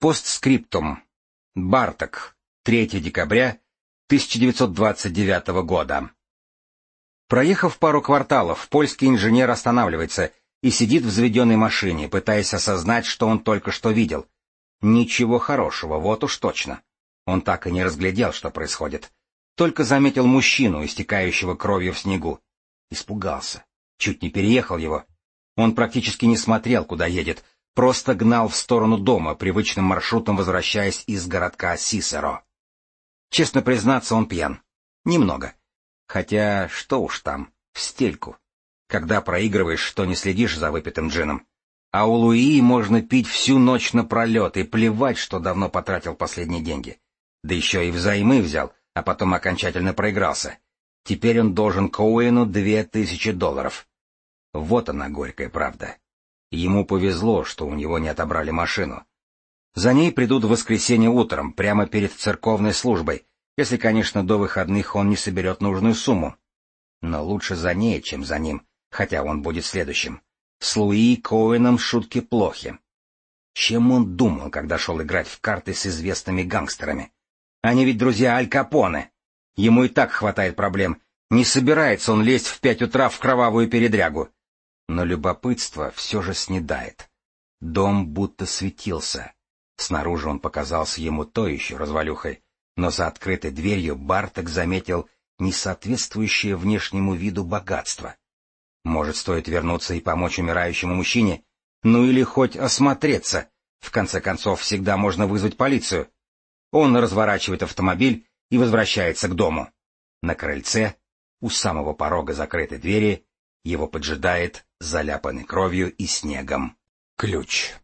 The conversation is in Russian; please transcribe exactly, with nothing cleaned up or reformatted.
Постскриптум. Барток. третьего декабря тысяча девятьсот двадцать девятого года. Проехав пару кварталов, польский инженер останавливается и сидит в заведенной машине, пытаясь осознать, что он только что видел. Ничего хорошего, вот уж точно. Он так и не разглядел, что происходит. Только заметил мужчину, истекающего кровью в снегу. Испугался. Чуть не переехал его. Он практически не смотрел, куда едет, просто гнал в сторону дома, привычным маршрутом возвращаясь из городка Сисеро. Честно признаться, он пьян. Немного. Хотя, что уж там, в стельку. Когда проигрываешь, что не следишь за выпитым джином. А у Луи можно пить всю ночь напролет и плевать, что давно потратил последние деньги. Да еще и взаймы взял, а потом окончательно проигрался. Теперь он должен Коуэну две тысячи долларов. Вот она, горькая правда. Ему повезло, что у него не отобрали машину. За ней придут в воскресенье утром, прямо перед церковной службой, если, конечно, до выходных он не соберет нужную сумму. Но лучше за ней, чем за ним, хотя он будет следующим. С Луи Коуэном шутки плохи. Чем он думал, когда шел играть в карты с известными гангстерами? Они ведь друзья Аль Капоне. Ему и так хватает проблем. Не собирается он лезть в пять утра в кровавую передрягу. Но любопытство все же снедает. Дом будто светился. Снаружи он показался ему то еще развалюхой, но за открытой дверью Барток заметил несоответствующее внешнему виду богатство. Может, стоит вернуться и помочь умирающему мужчине? Ну или хоть осмотреться. В конце концов, всегда можно вызвать полицию. Он разворачивает автомобиль и возвращается к дому. На крыльце, у самого порога закрытой двери, его поджидает заляпанный кровью и снегом ключ.